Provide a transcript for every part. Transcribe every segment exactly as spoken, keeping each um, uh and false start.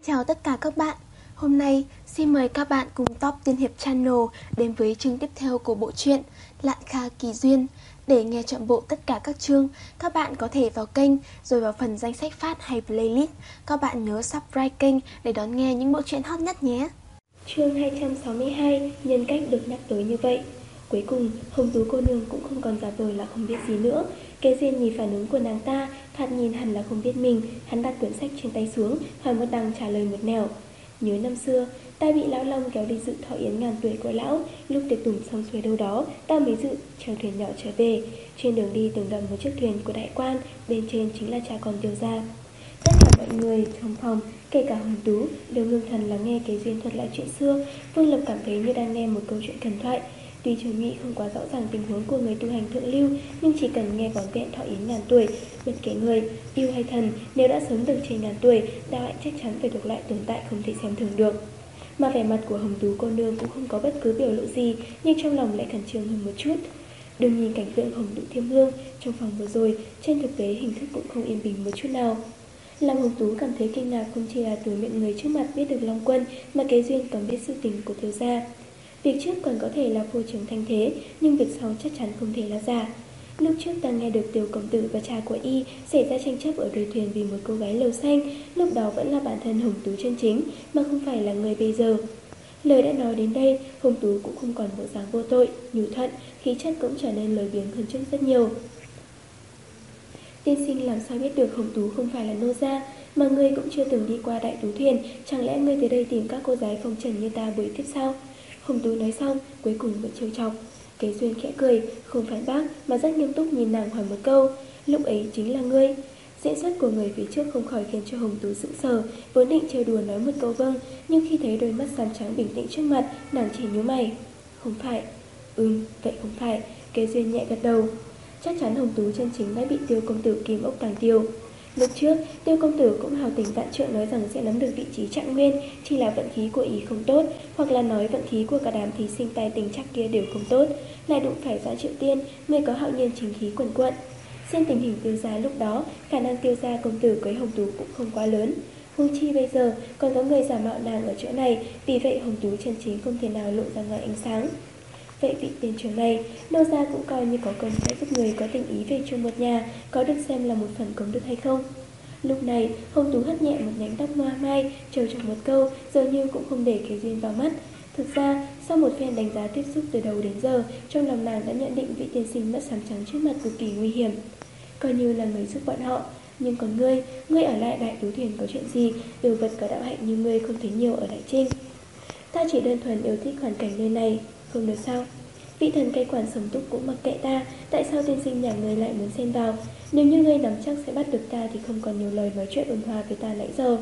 Chào tất cả các bạn. Hôm nay xin mời các bạn cùng Top Tiên Hiệp Channel đến với chương tiếp theo của bộ truyện Lạn Kha Kỳ Duyên. Để nghe trọn bộ tất cả các chương, các bạn có thể vào kênh rồi vào phần danh sách phát hay playlist. Các bạn nhớ subscribe kênh để đón nghe những bộ truyện hot nhất nhé. Chương hai trăm sáu mươi hai, nhân cách được nhắc tới như vậy. Cuối cùng, Hồng Tú cô nương cũng không còn giả vờ là không biết gì nữa. Kế Duyên nhìn phản ứng của nàng ta, thoạt nhìn hẳn là không biết mình. Hắn đặt quyển sách trên tay xuống, hỏi một đằng trả lời một nẻo. Nhớ năm xưa, ta bị lão Long kéo đi dự thọ yến ngàn tuổi của lão. Lúc tiệc tùng xong xuôi đâu đó, ta mới dự chèo thuyền nhỏ trở về. Trên đường đi từng gặp một chiếc thuyền của đại quan, bên trên chính là cha con Tiêu gia. Tất cả mọi người trong phòng, kể cả Hồng Tú, đều ngưng thần lắng nghe Kế Duyên thuật lại chuyện xưa. Vương Lập cảm thấy như đang nghe một câu chuyện thần thoại. Tuy Trường Nhụy không quá rõ ràng tình huống của người tu hành thượng lưu, nhưng chỉ cần nghe vỏn vẹn thọ yến ngàn tuổi, bất kể người, yêu hay thần, nếu đã sống được trên ngàn tuổi, đạo hạnh chắc chắn phải thuộc loại tồn tại không thể xem thường được. Mà vẻ mặt của Hồng Tú cô nương cũng không có bất cứ biểu lộ gì, nhưng trong lòng lại khẩn trương hơn một chút. Đừng nhìn cảnh tượng Hồng Tú thiêm hương trong phòng vừa rồi, trên thực tế hình thức cũng không yên bình một chút nào. Làm Hồng Tú cảm thấy kinh ngạc không chỉ là từ miệng người trước mặt biết được Long Quân, mà Kế Duyên còn biết sự tình của Tiêu gia. Việc trước còn có thể là phô trương thanh thế, nhưng việc sau chắc chắn không thể là giả. Lúc trước ta nghe được Tiểu công tử và cha của y xảy ra tranh chấp ở đồi thuyền vì một cô gái lầu xanh, lúc đó vẫn là bản thân Hồng Tú chân chính, mà không phải là người bây giờ. Lời đã nói đến đây, Hồng Tú cũng không còn bộ dáng vô tội, nhu thuận, khí chất cũng trở nên lời biếng hơn trước rất nhiều. Tiên sinh làm sao biết được Hồng Tú không phải là nô gia, mà ngươi cũng chưa từng đi qua Đại Tú Thuyền, chẳng lẽ ngươi tới đây tìm các cô gái phong trần như ta buổi tiếp sau? Hồng Tú nói xong, cuối cùng vẫn trêu chọc. Kế Duyên khẽ cười, không phản bác mà rất nghiêm túc nhìn nàng hỏi một câu, lúc ấy chính là ngươi. Diễn xuất của người phía trước không khỏi khiến cho Hồng Tú sững sờ, vốn định trêu đùa nói một câu vâng, nhưng khi thấy đôi mắt xám trắng bình tĩnh trước mặt, nàng chỉ nhíu mày. Không phải. Ừm, vậy không phải. Kế Duyên nhẹ gật đầu. Chắc chắn Hồng Tú chân chính đã bị Tiêu công tử kim ốc tàng tiêu. Lúc trước, Tiêu công tử cũng hào tình vạn trượng nói rằng sẽ nắm được vị trí trạng nguyên, chỉ là vận khí của ý không tốt, hoặc là nói vận khí của cả đám thí sinh tài tình chắc kia đều không tốt, lại đụng phải Doãn Triệu Tiên, người có hạo nhiên chính khí quần quận. Xem tình hình Tiêu gia lúc đó, khả năng Tiêu gia công tử cưới Hồng Tú cũng không quá lớn. Huống chi bây giờ còn có người giả mạo nàng ở chỗ này, vì vậy Hồng Tú chân chính không thể nào lộ ra ngoài ánh sáng. Vậy vị tiền trưởng này, nô gia cũng coi như có công sẽ giúp người có tình ý về chung một nhà, có được xem là một phần công đức hay không? Lúc này, Hồng Tú hất nhẹ một nhánh tóc hoa mai, trêu chọc một câu, dường như cũng không để Kế Duyên vào mắt. Thực ra, sau một phen đánh giá tiếp xúc từ đầu đến giờ, trong lòng nàng đã nhận định vị tiên sinh mắt xám trắng trước mặt cực kỳ nguy hiểm. Coi như là người giúp bọn họ, nhưng còn ngươi, ngươi ở lại Đại Tú Thuyền có chuyện gì, đồ vật có đạo hạnh như ngươi không thấy nhiều ở Đại Trinh. Ta chỉ đơn thuần yêu thích hoàn cảnh nơi này, không được sao? Vị thần cai quản sống túc cũng mặc kệ ta, tại sao tiên sinh nhà ngươi lại muốn xen vào? Nếu như ngươi nắm chắc sẽ bắt được ta thì không còn nhiều lời nói chuyện ôn hòa với ta nãy giờ.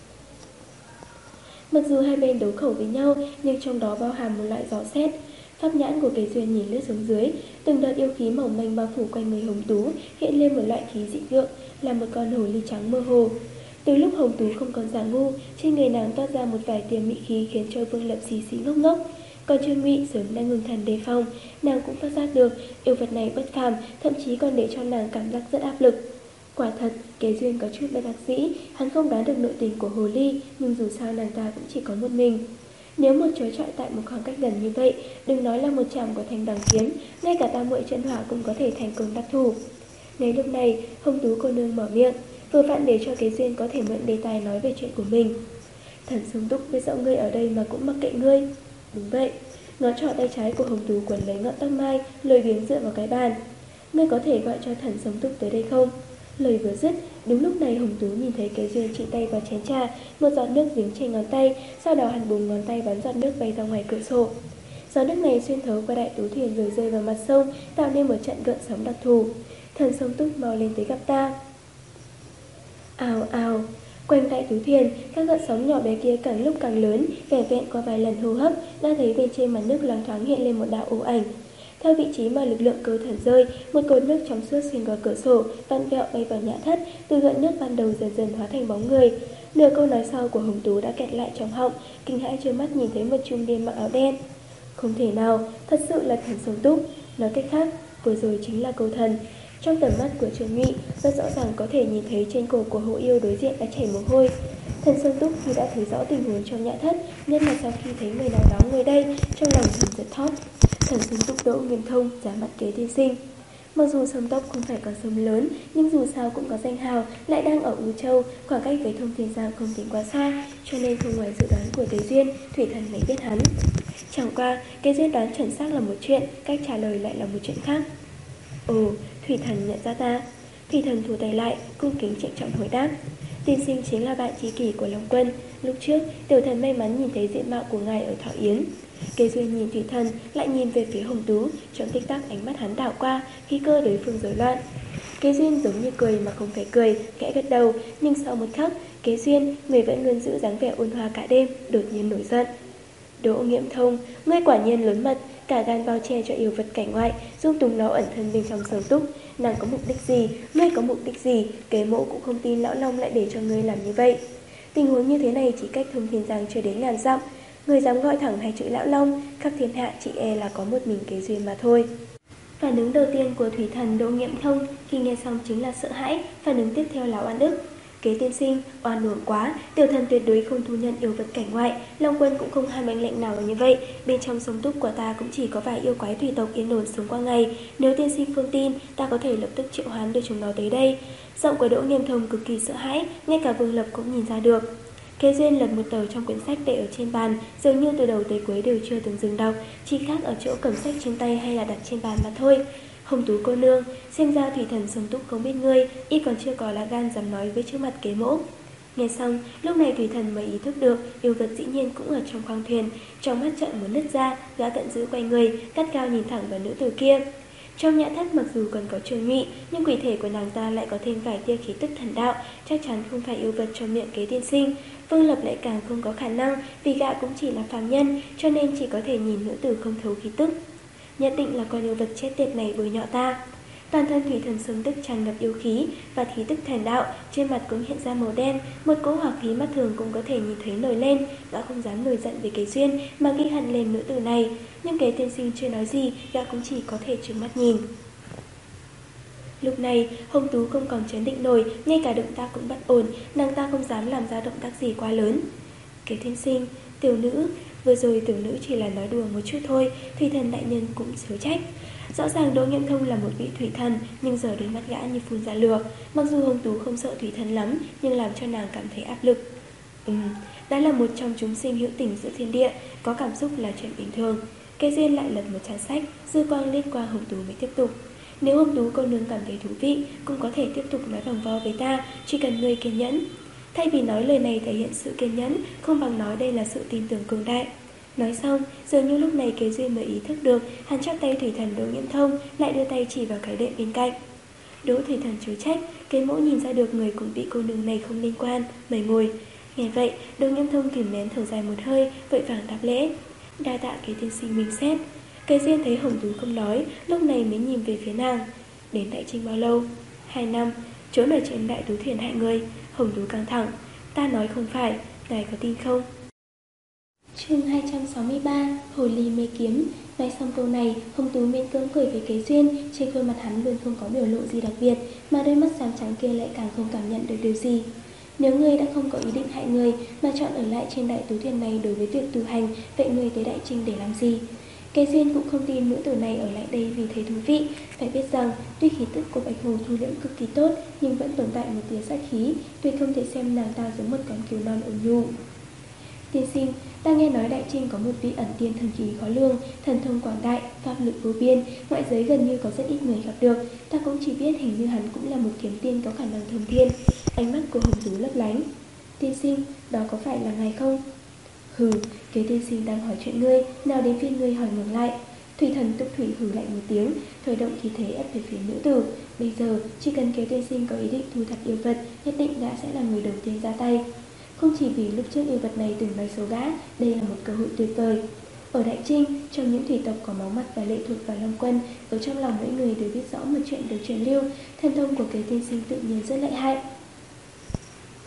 Mặc dù hai bên đấu khẩu với nhau, nhưng trong đó bao hàm một loại gió xét. Pháp nhãn của Kế Duyên nhìn lướt xuống dưới, từng đợt yêu khí mỏng manh bao phủ quanh người Hồng Tú, hiện lên một loại khí dị lượng, là một con hồ ly trắng mơ hồ. Từ lúc Hồng Tú không còn giả ngu, trên người nàng toát ra một vài tia mị khí khiến cho Vương Lập xì xì ngốc ngốc. Còn Trương Ngụy sớm đã ngừng thần đề phòng, nàng cũng phát giác được yêu vật này bất phàm, thậm chí còn để cho nàng cảm giác rất áp lực. Quả thật, Kế Duyên có chút bất đắc dĩ, hắn không đoán được nội tình của hồ ly, nhưng dù sao nàng ta cũng chỉ có một mình. Nếu một chối chọi tại một khoảng cách gần như vậy, đừng nói là một chạm của thanh đằng kiếm, ngay cả tam muội chân hỏa cũng có thể thành công đắc thủ. Ngay lúc này, Hồng Tú cô nương mở miệng, vừa vặn để cho Kế Duyên có thể mượn đề tài nói về chuyện của mình. Thần sống túc với dạo ngươi ở đây mà cũng mặc kệ ngươi. Đúng vậy. Ngón trỏ tay trái của Hồng Tú quấn lấy ngọn tóc mai, lười biếng dựa vào cái bàn. Ngươi có thể gọi cho thần sống túc tới đây không? Lời vừa dứt, đúng lúc này Hồng Tú nhìn thấy Kế Duyên chỉ tay vào chén trà, một giọt nước dính trên ngón tay, sau đó hắn búng ngón tay bắn giọt nước bay ra ngoài cửa sổ. Giọt nước này xuyên thấu qua Đại Tú Thuyền rồi rơi vào mặt sông, tạo nên một trận gợn sóng đặc thù. Thần sống túc mau lên tới gặp ta. Ào ào. Quanh Đại Tú Thuyền, các gợn sóng nhỏ bé kia càng lúc càng lớn, vẻ vẹn qua vài lần hô hấp, đã thấy bên trên mặt nước loáng thoáng hiện lên một đạo u ảnh. Theo vị trí mà lực lượng cơ thần rơi, một cột nước trong suốt xuyên qua cửa sổ, vặn vẹo bay vào nhã thất, từ gợn nước ban đầu dần dần hóa thành bóng người. Nửa câu nói sau của Hồng Tú đã kẹt lại trong họng, kinh hãi trơ mắt nhìn thấy một trung niên mặc áo đen. Không thể nào, thật sự là thần sống túc. Nói cách khác, vừa rồi chính là câu thần. Trong tầm mắt của Trương Nhụy, rất rõ ràng có thể nhìn thấy trên cổ của Hồ Yêu đối diện đã chảy mồ hôi. Thần Sơn Túc khi đã thấy rõ tình huống trong Nhã Thất, nhất là sau khi thấy người nào đó ngồi đây, trong lòng thầm giật thót. Thần Sơn Túc Đỗ Nghiêm Thông giá mặt Kế tiên sinh. Mặc dù sông Tốc không phải con sông lớn, nhưng dù sao cũng có danh hào, lại đang ở U Châu, khoảng cách với Thông Thiên Giang không tính quá xa, cho nên không ngoài dự đoán của Tế Duyên, Thủy Thần mới biết hắn. Chẳng qua, cái Duyên đoán chuẩn xác là một chuyện, cách trả lời lại là một chuyện khác. Ồ, Thủy Thần nhận ra ta. Thủy Thần thu tay lại, cung kính trịnh trọng hồi đáp. Tiên sinh chính là bạn tri kỷ của Long Quân. Lúc trước, tiểu thần may mắn nhìn thấy diện mạo của ngài ở Thọ Yến. Kế Duyên nhìn Thủy Thần, lại nhìn về phía Hồng Tú, trong tích tắc ánh mắt hắn đảo qua, khí cơ đối phương rối loạn. Kế Duyên giống như cười mà không phải cười, khẽ gật đầu, nhưng sau một khắc, Kế Duyên, người vẫn luôn giữ dáng vẻ ôn hòa cả đêm, đột nhiên nổi giận. Đỗ Nghiệm Thông, ngươi quả nhiên lớn mật, cả gan bao che cho yêu vật cảnh ngoại, dung túng nó ẩn thân bên trong Sơn Túc. Nàng có mục đích gì, ngươi có mục đích gì, Kế Mỗ cũng không tin lão Long lại để cho ngươi làm như vậy. Tình huống như thế này chỉ cách Thông Thiên Giang chưa đến ngàn dặm, người dám gọi thẳng hai chữ lão Long, khắp thiên hạ chỉ e là có một mình Kế Duyên mà thôi. Phản ứng đầu tiên của Thủy Thần Đỗ Nghiệm Thông khi nghe xong chính là sợ hãi, phản ứng tiếp theo là oan ức. Kế tiên sinh, oan uổng quá, tiểu thần tuyệt đối không thu nhận yêu vật cảnh ngoại, Long Quân cũng không ham mệnh lệnh nào như vậy, bên trong sông Túc của ta cũng chỉ có vài yêu quái thủy tộc yên ổn sống qua ngày, nếu tiên sinh không tin, ta có thể lập tức triệu hoán đưa chúng nó tới đây. Giọng của Đỗ Nghiêm Thông cực kỳ sợ hãi, ngay cả Vương Lập cũng nhìn ra được. Kế Duyên lật một tờ trong quyển sách để ở trên bàn, dường như từ đầu tới cuối đều chưa từng dừng đọc, chỉ khác ở chỗ cầm sách trên tay hay là đặt trên bàn mà thôi. Hồng Tú cô nương, xem ra Thủy Thần Sông Túc không biết ngươi, y còn chưa có lá gan dám nói với trước mặt Kế Mỗ. Nghe xong, lúc này Thủy Thần mới ý thức được, yêu vật dĩ nhiên cũng ở trong khoang thuyền, trong mắt trận muốn nứt ra, gã tận giữ quay người, cắt cao nhìn thẳng vào nữ tử kia. Trong Nhã Thất mặc dù còn có Trương Nhụy, nhưng quỷ thể của nàng ta lại có thêm vài tia khí tức thần đạo, chắc chắn không phải yêu vật trong miệng Kế tiên sinh. Vương Lập lại càng không có khả năng, vì gã cũng chỉ là phàm nhân, cho nên chỉ có thể nhìn nữ tử không thấu khí tức. Nhất định là con yêu vật chết tiệt này bôi nhọ ta. Toàn thân Thủy Thần Sông Túc tràn ngập yêu khí và khí tức thần đạo, trên mặt cũng hiện ra màu đen, một cỗ hỏa khí mắt thường cũng có thể nhìn thấy nổi lên. Gã không dám nổi giận về Kế Duyên mà ghi hận lên nữ tử này, nhưng Kế tiên sinh chưa nói gì, gã cũng chỉ có thể trừng mắt nhìn. Lúc này, Hồng Tú không còn chấn định nổi, ngay cả động tác cũng bất ổn, nàng ta không dám làm ra động tác gì quá lớn. Kế tiên sinh, tiểu nữ, vừa rồi tiểu nữ chỉ là nói đùa một chút thôi, Thủy Thần đại nhân cũng chớ trách. Rõ ràng Đỗ Nghiêm Thông là một vị thủy thần, nhưng giờ đôi mắt gã như phun ra lửa. Mặc dù Hồng Tú không sợ thủy thần lắm, nhưng làm cho nàng cảm thấy áp lực. Ừm, đã là một trong chúng sinh hữu tình giữa thiên địa, có cảm xúc là chuyện bình thường. Kế Duyên lại lật một trang sách, dư quang lên qua Hồng Tú mới tiếp tục. Nếu Hồng Tú cô nương cảm thấy thú vị, cũng có thể tiếp tục nói vòng vo với ta, chỉ cần ngươi kiên nhẫn. Thay vì nói lời này thể hiện sự kiên nhẫn, không bằng nói đây là sự tin tưởng cường đại. Nói xong, dường như lúc này Kế Duyên mới ý thức được, hắn chắp tay Thủy Thần Đỗ Nghiêm Thông, lại đưa tay chỉ vào cái đệm bên cạnh. Đỗ Thủy Thần chối trách, Kế Mỗ nhìn ra được người cùng vị cô nương này không liên quan, mời ngồi. Nghe vậy, Đỗ Nghiêm Thông kìm nén thở dài một hơi, vội vàng đáp lễ. Đa tạ Kế tiên sinh minh xét. Kế Duyên thấy Hồng Tú không nói, lúc này mới nhìn về phía nàng. Đến Đại Trinh bao lâu? Hai năm, trốn ở trên Đại Tú Thuyền hại người. Hồng Tú căng thẳng. Ta nói không phải, ngài có tin không? Chương hai trăm sáu mươi ba, Hồ Ly Mê Kiếm. Nói xong câu này, Hồng Tú miễn cưỡng cười với Kế Duyên, trên khuôn mặt hắn luôn không có biểu lộ gì đặc biệt, mà đôi mắt xám trắng kia lại càng không cảm nhận được điều gì. Nếu ngươi đã không có ý định hại người, mà chọn ở lại trên Đại Tú Thuyền này đối với việc tu hành, vậy ngươi tới Đại Trinh để làm gì? Kế Duyên cũng không tin nữ tử này ở lại đây vì thấy thú vị. Phải biết rằng, tuy khí tức của Bạch Hồ thu liễm cực kỳ tốt, nhưng vẫn tồn tại một tia sát khí, tuy không thể xem nàng ta giống một con cừu non ôn nhu. Tiên sinh, ta nghe nói Đại Trinh có một vị ẩn tiên thần khí khó lường, thần thông quảng đại, pháp lực vô biên, ngoại giới gần như có rất ít người gặp được. Ta cũng chỉ biết hình như hắn cũng là một kiếm tiên có khả năng thông thiên. Ánh mắt của Hồng Tú lấp lánh. Tiên sinh, đó có phải là ngài không? Hừ, Kế tiên sinh đang hỏi chuyện ngươi, nào đến phiên ngươi hỏi ngược lại. Thủy Thần Túc Thủy hừ lạnh một tiếng, khởi động khí thế ép về phía nữ tử. Bây giờ, chỉ cần Kế tiên sinh có ý định thu thập yêu vật, nhất định gã sẽ là người đầu tiên ra tay. Không chỉ vì lúc trước yêu vật này từng nói xấu gã, đây là một cơ hội tuyệt vời. Ở Đại Trinh, trong những thủy tộc có máu mặt và lệ thuộc vào Long Quân, ở trong lòng mỗi người đều biết rõ một chuyện được truyền lưu, thần thông của Kế tiên sinh tự nhiên rất lợi hại.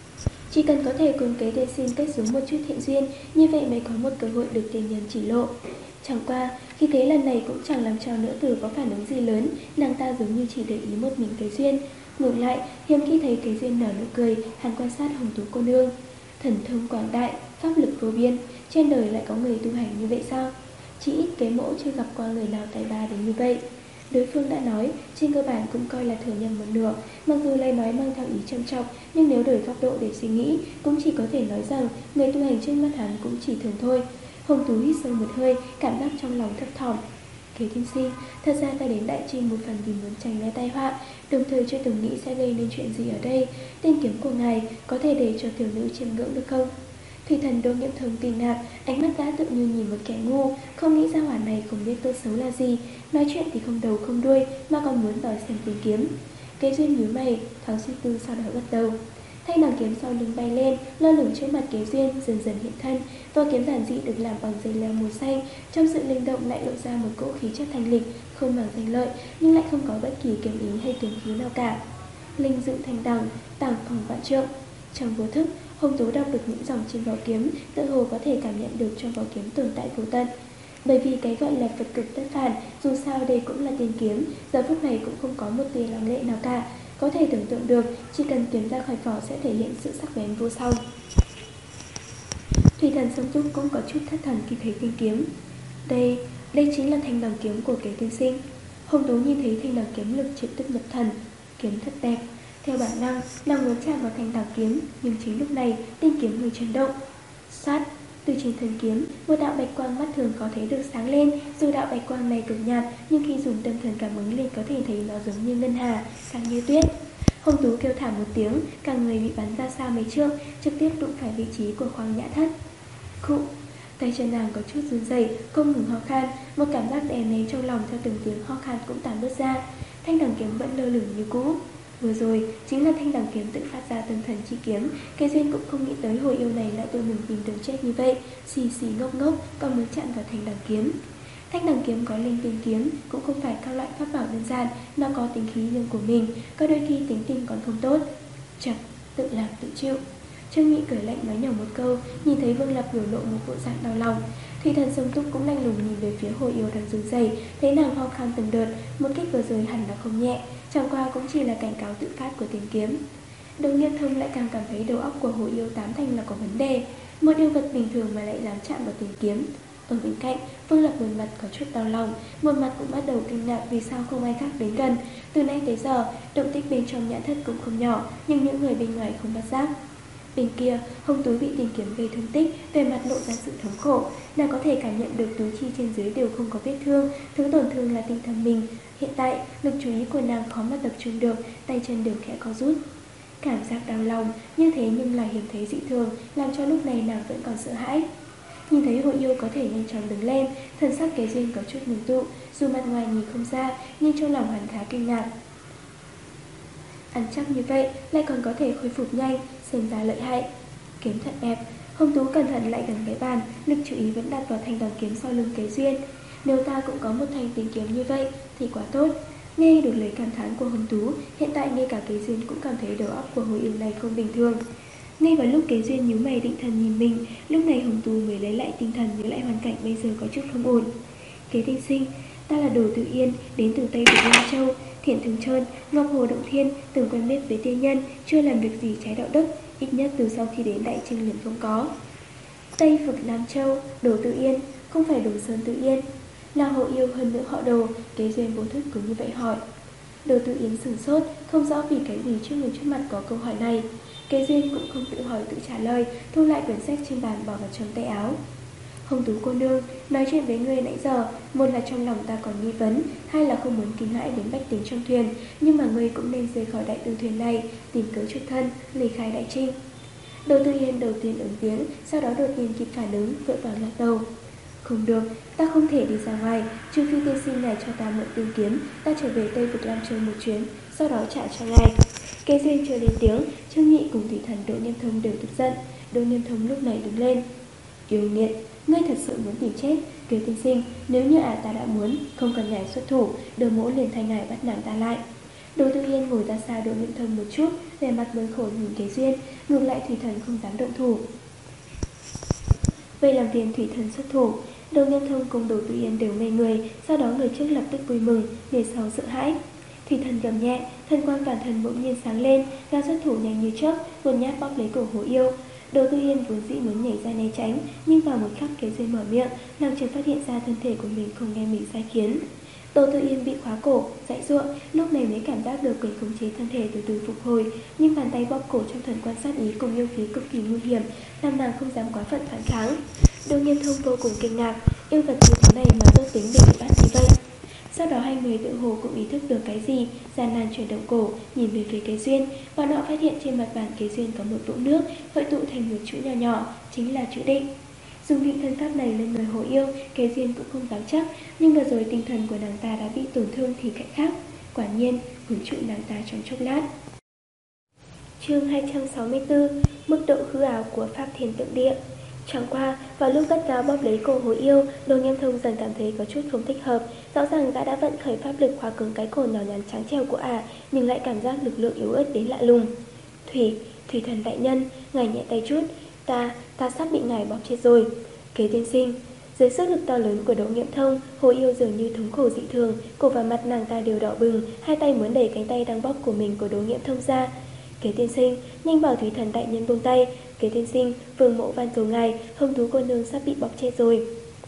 Chỉ cần có thể cùng kế tiên sinh kết xuống một chút thiện duyên, như vậy mới có một cơ hội được tiền nhân chỉ lộ. Chẳng qua, khi thế lần này cũng chẳng làm cho nữ tử có phản ứng gì lớn, nàng ta giống như chỉ để ý một mình Kế Duyên. Ngược lại, hiếm khi thấy Kế Duyên nở nụ cười, hắn quan sát Hồng Tú cô nương. Thần thông quảng đại, pháp lực vô biên, trên đời lại có người tu hành như vậy sao? Chỉ ít Kế mẫu chưa gặp qua người nào tài ba đến như vậy. Đối phương đã nói, trên cơ bản cũng coi là thừa nhận một nửa. Mặc dù lời nói mang theo ý trầm trọng, nhưng nếu đổi góc độ để suy nghĩ, cũng chỉ có thể nói rằng người tu hành trên mắt hắn cũng chỉ thường thôi. Hồng Tú hít sâu một hơi, cảm giác trong lòng thấp thỏm. Kế tiên sinh, thật ra ta đến Đại Trinh một phần vì muốn tránh né tai họa, đồng thời chưa từng nghĩ sẽ gây nên chuyện gì ở đây. Tên kiếm của ngài có thể để cho tiểu nữ chiêm ngưỡng được không? Thủy thần Đỗ Nghiễm Thông kinh ngạc, ánh mắt gã tự như nhìn một kẻ ngu, không nghĩ ra hỏa này không biết tốt xấu là gì, nói chuyện thì không đầu không đuôi mà còn muốn đòi xem tiếng kiếm. Kế Duyên nhíu mày, thoáng suy tư sau đó gật đầu. Thanh đằng kiếm sau lưng bay lên, lơ lửng trước mặt Kế Duyên dần dần hiện thân. Vỏ kiếm giản dị được làm bằng dây leo màu xanh, trong sự linh động lại lộ ra một cỗ khí chất thanh lịch, không màng danh lợi nhưng lại không có bất kỳ kiếm ý hay kiếm khí nào cả. Linh dự thanh đằng, tàng phòng vạn trượng. Trong vô thức, Hồng Tú đọc được những dòng trên vỏ kiếm, tự hồ có thể cảm nhận được trong vỏ kiếm tồn tại vô tận. Bởi vì cái gọi là Phật cực tất phản, dù sao đây cũng là tiền kiếm, giờ phút này cũng không có một tia lăng lệ nào cả. Có thể tưởng tượng được, chỉ cần kiếm ra khỏi vỏ sẽ thể hiện sự sắc bén vô song. Thủy thần Sông Trúc cũng có chút thất thần khi thấy thanh kiếm. Đây, đây chính là thanh đằng kiếm của Kế tiên sinh. Hồng Tú nhìn thấy thanh đằng kiếm lực trực tức nhập thần. Kiếm thật đẹp. Theo bản năng, nàng muốn chạm vào thanh đằng kiếm, nhưng chính lúc này, tinh kiếm hơi chấn động. Sát, từ trên thân kiếm, một đạo bạch quang mắt thường có thấy được sáng lên. Dù đạo bạch quang này cực nhạt, nhưng khi dùng tâm thần cảm ứng lên có thể thấy nó giống như ngân hà, sáng như tuyết. Hồng Tú kêu thảm một tiếng, cả người bị bắn ra xa mấy trượng, trực tiếp đụng phải vị trí của khoang nhã thất. Khụ, tay chân nàng có chút run rẩy, không ngừng ho khan, một cảm giác đè nén trong lòng theo từng tiếng ho khan cũng tản bớt ra. Thanh đằng kiếm vẫn lơ lửng như cũ. Vừa rồi, chính là thanh đằng kiếm tự phát ra tâm thần chi kiếm. Kế Duyên cũng không nghĩ tới hồi yêu này lại tự mình tìm đường chết như vậy, xì xì ngốc ngốc, còn muốn chặn vào thanh đằng kiếm. Thanh đằng kiếm có linh tinh kiếm, cũng không phải các loại pháp bảo đơn giản, nó có tính khí riêng của mình, có đôi khi tính tình còn không tốt. Chật, tự làm tự chịu. Trương Nghị cười lạnh nói nhỏ một câu, nhìn thấy Vương Lập biểu lộ một bộ dạng đau lòng. Thủy thần Sông Túc cũng lạnh lùng nhìn về phía hồ yêu đang run rẩy, thấy nàng ho khan từng đợt, một kích vừa rồi hẳn là không nhẹ, chẳng qua cũng chỉ là cảnh cáo tự phát của tiền kiếm. Đỗ Nghiễm Thông lại càng cảm thấy đầu óc của hồ yêu tám thành là có vấn đề, một yêu vật bình thường mà lại dám chạm vào tiền kiếm. Ở bên cạnh, Vương Lập một mặt có chút đau lòng, một mặt cũng bắt đầu kinh ngạc vì sao không ai khác đến gần. Từ nay tới giờ, động tích bên trong nhã thất cũng không nhỏ, nhưng những người bên ngoài không bắt giác. Bên kia, Hồng Tú bị tiền kiếm gây thương tích, về mặt lộ ra sự thống khổ. Nàng có thể cảm nhận được tứ chi trên dưới đều không có vết thương, thứ tổn thương là tinh thần mình. Hiện tại, lực chú ý của nàng khó mà tập trung được, tay chân đều khẽ co rút. Cảm giác đau lòng, như thế nhưng là hiếm thấy dị thường, làm cho lúc này nàng vẫn còn sợ hãi. Nhìn thấy hội yêu có thể nhanh chóng đứng lên, thần sắc Kế Duyên có chút ngừng tụ, dù mặt ngoài nhìn không ra, nhưng trong lòng hắn khá kinh ngạc. Ăn chắc như vậy, lại còn có thể khôi phục nhanh, xem ra lợi hại. Kiếm thật đẹp. Hồng Tú cẩn thận lại gần cái bàn, lực chú ý vẫn đặt vào thanh đằng kiếm sau lưng Kế Duyên. Nếu ta cũng có một thanh tinh kiếm như vậy thì quá tốt. Nghe được lời cảm thán của Hồng Tú, hiện tại ngay cả Kế Duyên cũng cảm thấy đầu óc của hồi yêu này không bình thường. Ngay vào lúc Kế Duyên nhíu mày định thần nhìn mình, lúc này Hồng Tú mới lấy lại tinh thần, nhớ lại hoàn cảnh bây giờ có chút không ổn. Kế tiên sinh, ta là Đồ Tử Yên, đến từ Tây Vực Lam Châu, Thiện Thường Trơn, Ngọc Hồ Động Thiên, từng quen biết với tiên nhân, chưa làm việc gì trái đạo đức, ít nhất từ sau khi đến Đại Trinh liền không có. Tây Vực Lam Châu, Đồ Tử Yên, không phải Đồ Sơn Tử Yên, là hộ yêu hơn nữa họ Đồ. Kế Duyên vô thức cứ như vậy hỏi. Đồ Tử Yên sửng sốt, không rõ vì cái gì trước người trước mặt có câu hỏi này. Kế Duyên cũng không tự hỏi tự trả lời, thu lại quyển sách trên bàn bỏ vào trong tay áo. Hồng Tú cô nương, nói chuyện với ngươi nãy giờ, một là trong lòng ta còn nghi vấn, hai là không muốn kinh hãi đến bách tính trong thuyền, nhưng mà ngươi cũng nên rời khỏi đại tư thuyền này, tìm cớ chuộc thân, ly khai Đại Trinh. Đồ Tử Yên đầu tiên ứng tiếng, sau đó đột nhiên kịp phản ứng, vội vàng lắc đầu. Không được, ta không thể đi ra ngoài, trừ phi tiên sinh ngài cho ta mượn tiên kiếm, ta trở về Tây Vực Lam Châu một chuyến, sau đó trả cho ngài. Kế Duyên chưa lên tiếng, Trương Nghị cùng Thủy thần Đỗ Nghiễm Thông đều tức giận. Đỗ Nghiễm Thông lúc này đứng lên. Yêu nghiệt, ngươi thật sự muốn tìm chết. Kế tiên sinh, nếu như ả ta đã muốn, không cần ngài xuất thủ, Đồ mỗ liền thay ngài bắt nàng ta lại. Đỗ Tư Yên ngồi ra xa Đỗ Nghiêm Thông một chút, vẻ mặt buồn khổ nhìn Kế Duyên, ngược lại Thủy Thần không dám động thủ. Vậy làm phiền Thủy Thần xuất thủ. Đỗ Nghiêm Thông cùng Đỗ Tư Yên đều ngây người, sau đó người trước lập tức vui mừng, người sau sợ hãi. Thủy Thần gầm nhẹ, thần quang toàn thân bỗng nhiên sáng lên, gã xuất thủ nhanh như chớp, một nhát bóp lấy cổ Hồ Yêu. Đỗ Tư Yên vốn dĩ muốn nhảy ra né tránh, nhưng vào một khắc Kế Duyên mở miệng, nàng chợt phát hiện ra thân thể của mình không nghe mình sai khiến. Đỗ Tư Yên bị khóa cổ, giãy giụa, lúc này mới cảm giác được quyền khống chế thân thể từ từ phục hồi, nhưng bàn tay bóp cổ trong thần quan sát ý cùng yêu khí cực kỳ nguy hiểm, làm nàng không dám quá phận phản kháng. Đỗ Nghiêm Thông vô cùng kinh ngạc, yêu vật như thế này mà tốt tính để bị bắt như vậy. Sau đó hai người tự hồ cũng ý thức được cái gì, gian nan chuyển động cổ, nhìn về phía Kế Duyên, bọn họ phát hiện trên mặt bàn Kế Duyên có một vũng nước hội tụ thành một chữ nhỏ nhỏ, chính là chữ định. Dùng vị thân pháp này lên người Hồ Yêu, Kế Duyên cũng không dám chắc, nhưng vừa rồi tinh thần của nàng ta đã bị tổn thương thì cách khác, quả nhiên cuốn trụ nàng ta trong chốc lát. Chương hai trăm sáu mươi tư, mức độ hư ảo của Pháp Thiên Tượng Địa. Chẳng qua, vào lúc gắt gao bóp lấy cổ Hồ Yêu, Đỗ Nghiêm Thông dần cảm thấy có chút không thích hợp. Rõ ràng gã đã vận khởi pháp lực khóa cứng cái cổ nhỏ nhắn trắng trẻo của ả, nhưng lại cảm giác lực lượng yếu ớt đến lạ lùng. Thủy, Thủy Thần đại nhân, ngài nhẹ tay chút, ta, ta sắp bị ngài bóp chết rồi. Kế tiên sinh. Dưới sức lực to lớn của Đỗ Nghiêm Thông, Hồ Yêu dường như thống khổ dị thường, cổ và mặt nàng ta đều đỏ bừng, hai tay muốn đẩy cánh tay đang bóp của mình của Đỗ Nghiêm Thông ra. Kế tiên sinh, nhanh bảo Thủy Thần đại nhân buông tay. Kế tiên sinh, Vương Mộ van cầu ngài, hồng thú cô nương sắp bị bóp chết rồi.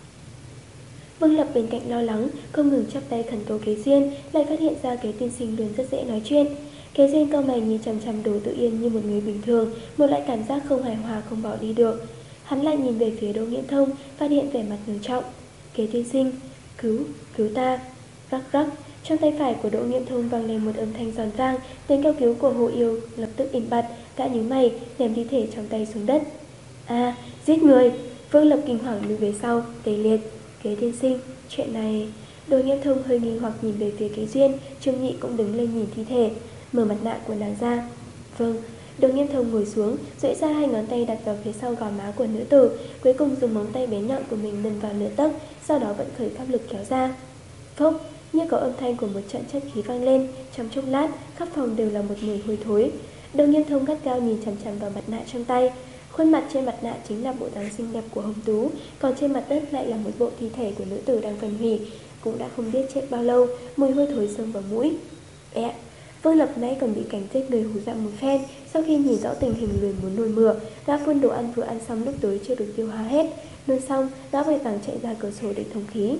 Vương Lập bên cạnh lo lắng, không ngừng chắp tay khẩn cầu Kế Duyên, lại phát hiện ra Kế tiên sinh luôn rất dễ nói chuyện. Kế Duyên cau mày nhìn chằm chằm Đỗ Tự Yên như một người bình thường, một loại cảm giác không hài hòa không bỏ đi được. Hắn lại nhìn về phía Đỗ Nghiêm Thông, phát hiện vẻ mặt ngưng trọng. Kế tiên sinh, cứu, cứu ta. Rắc rắc, trong tay phải của Đỗ Nghiêm Thông vang lên một âm thanh giòn vang, tiếng kêu cứu của Hồ Yêu lập tức im bặt, gã nhíu mày, ném thi thể trong tay xuống đất. A, à, giết người! Vương Lập kinh hoàng lùi về sau, tê liệt. Kế tiên sinh, chuyện này... Đỗ Nghiêm Thông hơi nghi hoặc nhìn về phía Kế Duyên, Trương Nhị cũng đứng lên nhìn thi thể, mở mặt nạ của nàng ra. Vâng. Đỗ Nghiêm Thông ngồi xuống, duỗi ra hai ngón tay đặt vào phía sau gò má của nữ tử, cuối cùng dùng móng tay bén nhọn của mình đâm vào nửa tấc, sau đó vận khởi pháp lực kéo ra. Phốc, như có âm thanh của một trận chất khí vang lên, trong chốc lát, khắp phòng đều là một mùi hôi thối. Đỗ Nghiêm Thông gắt gao nhìn chằm chằm vào mặt nạ trong tay. Khuôn mặt trên mặt nạ chính là bộ dáng xinh đẹp của Hồng Tú, còn trên mặt đất lại là một bộ thi thể của nữ tử đang phân hủy, cũng đã không biết chết bao lâu, mùi hôi thối xông vào mũi. Ẹ, Vương Lập nãy còn bị cảnh giết người hù dọa một phen, sau khi nhìn rõ tình hình liền muốn nôn mửa, gã phun đồ ăn vừa ăn xong lúc tới chưa được tiêu hóa hết, nôn xong, gã vội vàng chạy ra cửa sổ để thông khí.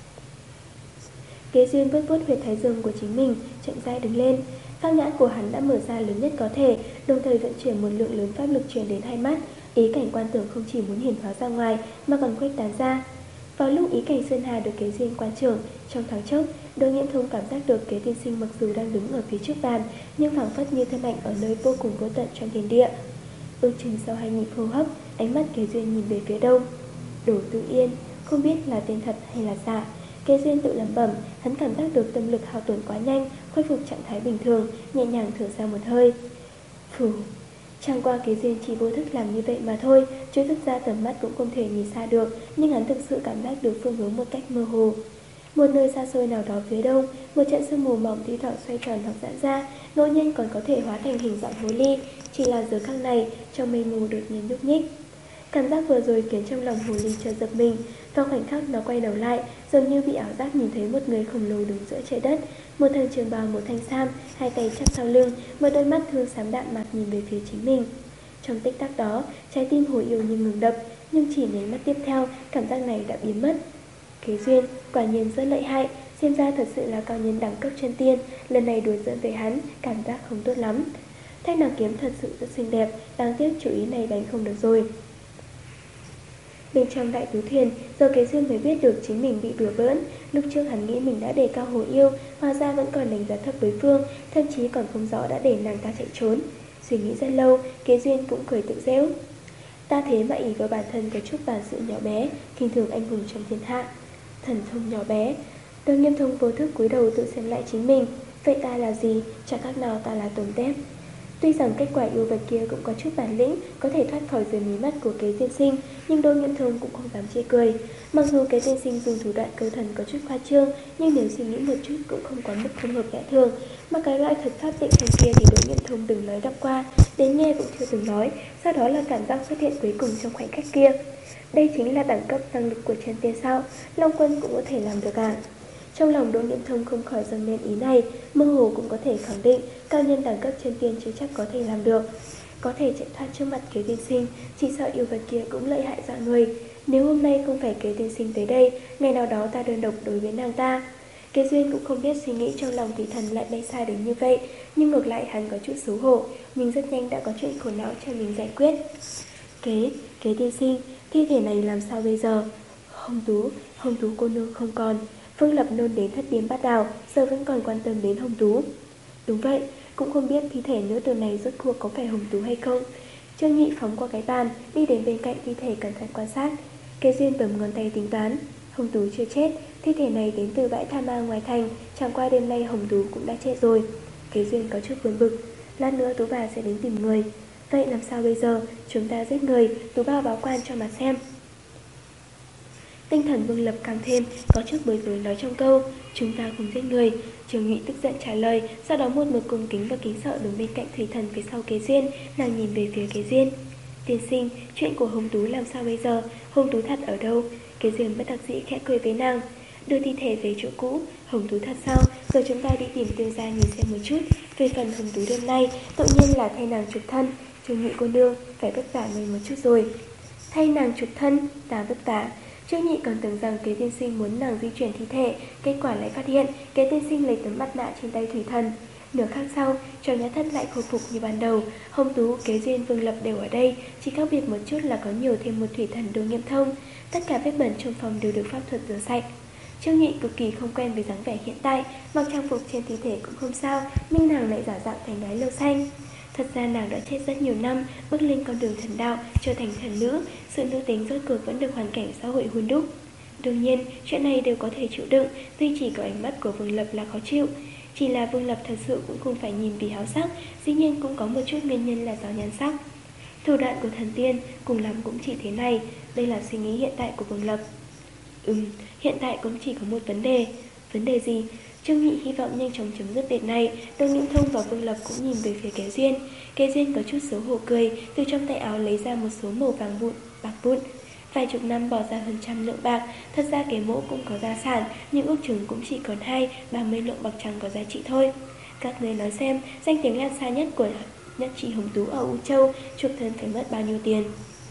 Kế Duyên vuốt vuốt huyệt thái dương của chính mình, chậm rãi đứng lên. Pháp nhãn của hắn đã mở ra lớn nhất có thể, đồng thời vận chuyển một lượng lớn pháp lực truyền đến hai mắt. Ý cảnh quan tưởng không chỉ muốn hiển hóa ra ngoài, mà còn khuếch tán ra. Vào lúc ý cảnh Sơn Hà được Kế Duyên quan trưởng, trong thoáng chốc, Đỗ Nghiêm Thông cảm giác được Kế tiên sinh mặc dù đang đứng ở phía trước bàn, nhưng phảng phất như thân ảnh ở nơi vô cùng vô tận trong thiên địa. Ước chừng sau hai nhịp hô hấp, ánh mắt Kế Duyên nhìn về phía đông. Đỗ Tự Yên, không biết là tên thật hay là giả. Kế Duyên tự lẩm bẩm, hắn cảm giác được tâm lực hao tổn quá nhanh, khôi phục trạng thái bình thường, nhẹ nhàng thở ra một hơi. Phù, chẳng qua Kế Duyên chỉ vô thức làm như vậy mà thôi, chứ thực ra tầm mắt cũng không thể nhìn xa được, nhưng hắn thực sự cảm giác được phương hướng một cách mơ hồ. Một nơi xa xôi nào đó phía đông, một trận sương mù mỏng thi thoảng xoay tròn hoặc giãn ra, ngẫu nhiên còn có thể hóa thành hình dạng hồ ly, chỉ là giờ khắc này, trong mây mù đột nhiên nhúc nhích. Cảm giác vừa rồi khiến trong lòng hồ ly chợt giật mình, vào khoảnh khắc nó quay đầu lại, dường như bị ảo giác nhìn thấy một người khổng lồ đứng giữa trái đất, một thân trường bào một thanh sam, hai tay chắp sau lưng, một đôi mắt thương xám đạm mạc nhìn về phía chính mình. Trong tích tắc đó, trái tim Hồ Yêu như ngừng đập, nhưng chỉ nháy mắt tiếp theo, cảm giác này đã biến mất. Kế Duyên, quả nhiên rất lợi hại, xem ra thật sự là cao nhân đẳng cấp chân tiên, lần này đùa giỡn với hắn, cảm giác không tốt lắm. Thanh nàng kiếm thật sự rất xinh đẹp, đáng tiếc chủ ý này đánh không được rồi. Bên trong đại tú thuyền, giờ Kế Duyên mới biết được chính mình bị đùa bỡn. Lúc trước hắn nghĩ mình đã đề cao Hồ Yêu, hóa ra vẫn còn đánh giá thấp đối phương, thậm chí còn không rõ đã để nàng ta chạy trốn. Suy nghĩ rất lâu, Kế Duyên cũng cười tự giễu. Ta thế mà ỷ vào bản thân có chút bản sự nhỏ bé, kinh thường anh hùng trong thiên hạ. Thần thông nhỏ bé. Đỗ Nghiêm Thông vô thức cúi đầu tự xem lại chính mình. Vậy ta là gì? Chẳng khác nào ta là tôm tép. Tuy rằng kết quả yêu vật kia cũng có chút bản lĩnh, có thể thoát khỏi dưới mí mắt của Kế tiên sinh, nhưng Đỗ Nghiễm Thông cũng không dám chê cười. Mặc dù Kế tiên sinh dùng thủ đoạn câu thần có chút khoa trương, nhưng nếu suy nghĩ một chút cũng không quá mức không hợp lẽ thường. Mà cái loại thuật pháp định thần kia thì Đỗ Nghiễm Thông từng nói đọc qua, đến nghe cũng chưa từng nói, sau đó là cảm giác xuất hiện cuối cùng trong khoảnh khắc kia. Đây chính là đẳng cấp năng lực của chân tiên sao? Long Quân cũng có thể làm được à? Trong lòng Đỗ Nghiễm Thông không khỏi dâng lên ý này, mơ hồ cũng có thể khẳng định cao nhân đẳng cấp chân tiên chưa chắc có thể làm được. Có thể chạy thoát trước mặt Kế tiên sinh, chỉ sợ yêu vật kia cũng lợi hại dạng người. Nếu hôm nay không phải Kế tiên sinh tới đây, ngày nào đó ta đơn độc đối với nàng ta. Kế Duyên cũng không biết suy nghĩ trong lòng Thủy Thần lại bay xa đến như vậy, nhưng ngược lại hắn có chút xấu hổ, nhưng rất nhanh đã có chuyện khổ não cho mình giải quyết. Kế, Kế tiên sinh, thi thể này làm sao bây giờ? Hồng Tú, Hồng Tú cô nương không còn. Phương Lập nôn đến thất điếm bắt đào, giờ vẫn còn quan tâm đến Hồng Tú. Đúng vậy, cũng không biết thi thể nữ tử này rốt cuộc có phải Hồng Tú hay không. Trương Nhị phóng qua cái bàn, đi đến bên cạnh thi thể cẩn thận quan sát. Kế Duyên bấm ngón tay tính toán. Hồng Tú chưa chết, thi thể này đến từ bãi tha ma ngoài thành, chẳng qua đêm nay Hồng Tú cũng đã chết rồi. Kế Duyên có chút buồn bực, lát nữa Tú bà sẽ đến tìm người. Vậy làm sao bây giờ? Chúng ta giết người, Tú bà báo quan cho mà xem. Tinh thần Vương Lập càng thêm, có chút bối rối nói trong câu chúng ta không giết người. Trường Nhụy tức giận trả lời, sau đó một mực cung kính và kính sợ đứng bên cạnh Thủy Thần phía sau Kế Duyên. Nàng nhìn về phía Kế Duyên. Tiên sinh, chuyện của Hồng Tú làm sao bây giờ? Hồng Tú thật ở đâu? Kế Duyên bất đắc dĩ khẽ cười với nàng. Đưa thi thể về chỗ cũ. Hồng Tú thật sao? Giờ chúng ta đi tìm Tiêu gia nhìn xem một chút. Về phần Hồng Tú đêm nay, tự nhiên là thay nàng trục thân. Trường Nhụy cô nương phải vất vả người một chút rồi. Thay nàng trục thân, ta vất vả. Trương Nhị còn tưởng rằng Kế tiên sinh muốn nàng di chuyển thi thể, kết quả lại phát hiện Kế tiên sinh lấy tấm mặt nạ trên tay Thủy Thần. Nửa khắc sau, trò nhã thất lại khôi phục như ban đầu. Hồng Tú, Kế Duyên, Vương Lập đều ở đây, chỉ khác biệt một chút là có nhiều thêm một Thủy Thần Đỗ Nghiễm Thông. Tất cả vết bẩn trong phòng đều được pháp thuật rửa sạch. Trương Nhị cực kỳ không quen với dáng vẻ hiện tại, mặc trang phục trên thi thể cũng không sao, nhưng nàng lại giả dạng thành gái lâu xanh. Thật ra nàng đã chết rất nhiều năm, bước lên con đường thần đạo, trở thành thần nữ, sự nữ tính rốt cuộc vẫn được hoàn cảnh xã hội hun đúc. Đương nhiên, chuyện này đều có thể chịu đựng, tuy chỉ có ánh mắt của Vương Lập là khó chịu. Chỉ là Vương Lập thật sự cũng không phải nhìn vì háo sắc, dĩ nhiên cũng có một chút nguyên nhân là do nhan sắc. Thủ đoạn của thần tiên cùng lắm cũng chỉ thế này, đây là suy nghĩ hiện tại của Vương Lập. Ừm, hiện tại cũng chỉ có một vấn đề. Vấn đề gì? Trương Nhị hy vọng nhanh chóng chấm dứt việc này. Đỗ Nghiễm Thông và Vương Lập cũng nhìn về phía Kế Duyên. Kế Duyên có chút xấu hổ cười, từ trong tay áo lấy ra một số màu vàng vụn, bạc vụn. Vài chục năm bỏ ra hơn trăm lượng bạc, thật ra cái mẫu cũng có gia sản, nhưng ước chừng cũng chỉ còn hai, ba mươi lượng bạc trắng có giá trị thôi. Các người nói xem, danh tiếng lan xa nhất của nhất trị Hồng Tú ở U Châu, chuộc thân phải mất bao nhiêu tiền?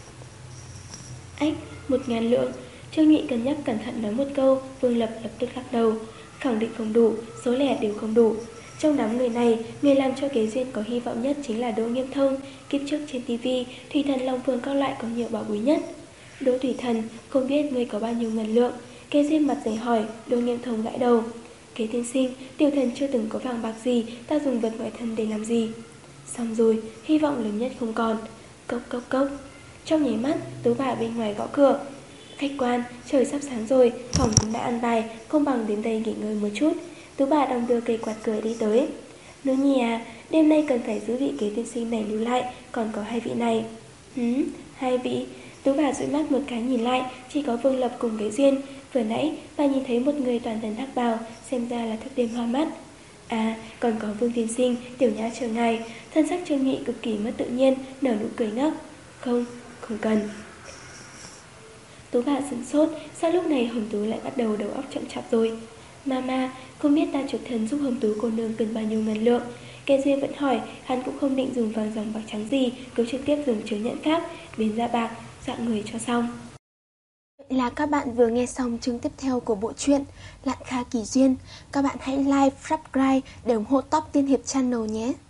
Ách, một ngàn lượng. Trương Nhị cân nhắc cẩn thận nói một câu, Vương Lập lập tức lắc đầu. Khẳng định không đủ, số lẻ đều không đủ. Trong đám người này, người làm cho Kế Duyên có hy vọng nhất chính là Đỗ Nghiễm Thông. Kiếp trước trên tivi, Thủy Thần Long Vương các loại có nhiều bảo bối nhất. Đỗ Thủy Thần, không biết ngươi có bao nhiêu ngân lượng? Kế Duyên mặt dày hỏi. Đỗ Nghiễm Thông gãi đầu. Kế tiên sinh, tiểu thần chưa từng có vàng bạc gì, ta dùng vật ngoại thân để làm gì? Xong rồi, hy vọng lớn nhất không còn. Cốc cốc cốc. Trong nháy mắt, Tú bà bên ngoài gõ cửa. Khách quan, trời sắp sáng rồi, phòng cũng đã ăn bài, không bằng đến đây nghỉ ngơi một chút. Tú bà đong đưa cây quạt cười đi tới. Nữ nhi à, đêm nay cần phải giữ vị Kế tiên sinh này lưu lại, còn có hai vị này. Hứ, hai vị. Tú bà dụi mắt một cái nhìn lại, chỉ có Vương Lập cùng Kế Duyên. Vừa nãy, bà nhìn thấy một người toàn thân hắc bào, xem ra là thức đêm hoa mắt. À, còn có Vương tiên sinh, tiểu nhã chờ ngài. Thân sắc Trương Nhị cực kỳ mất tự nhiên, nở nụ cười ngốc. Không, không cần. Tú bà sửng sốt, sao lúc này Hồng Tú lại bắt đầu đầu óc chậm chạp rồi? Mama, không biết ta chuộc thân giúp Hồng Tú cô nương cần bao nhiêu ngân lượng? Kế Duyên vẫn hỏi, hắn cũng không định dùng vàng dòng bạc trắng gì, cứ trực tiếp dùng chứng nhận khác, biến ra bạc, dạng người cho xong. Vậy là các bạn vừa nghe xong chương tiếp theo của bộ truyện Lạn Kha Kỳ Duyên. Các bạn hãy like, subscribe để ủng hộ Top Tiên Hiệp Channel nhé.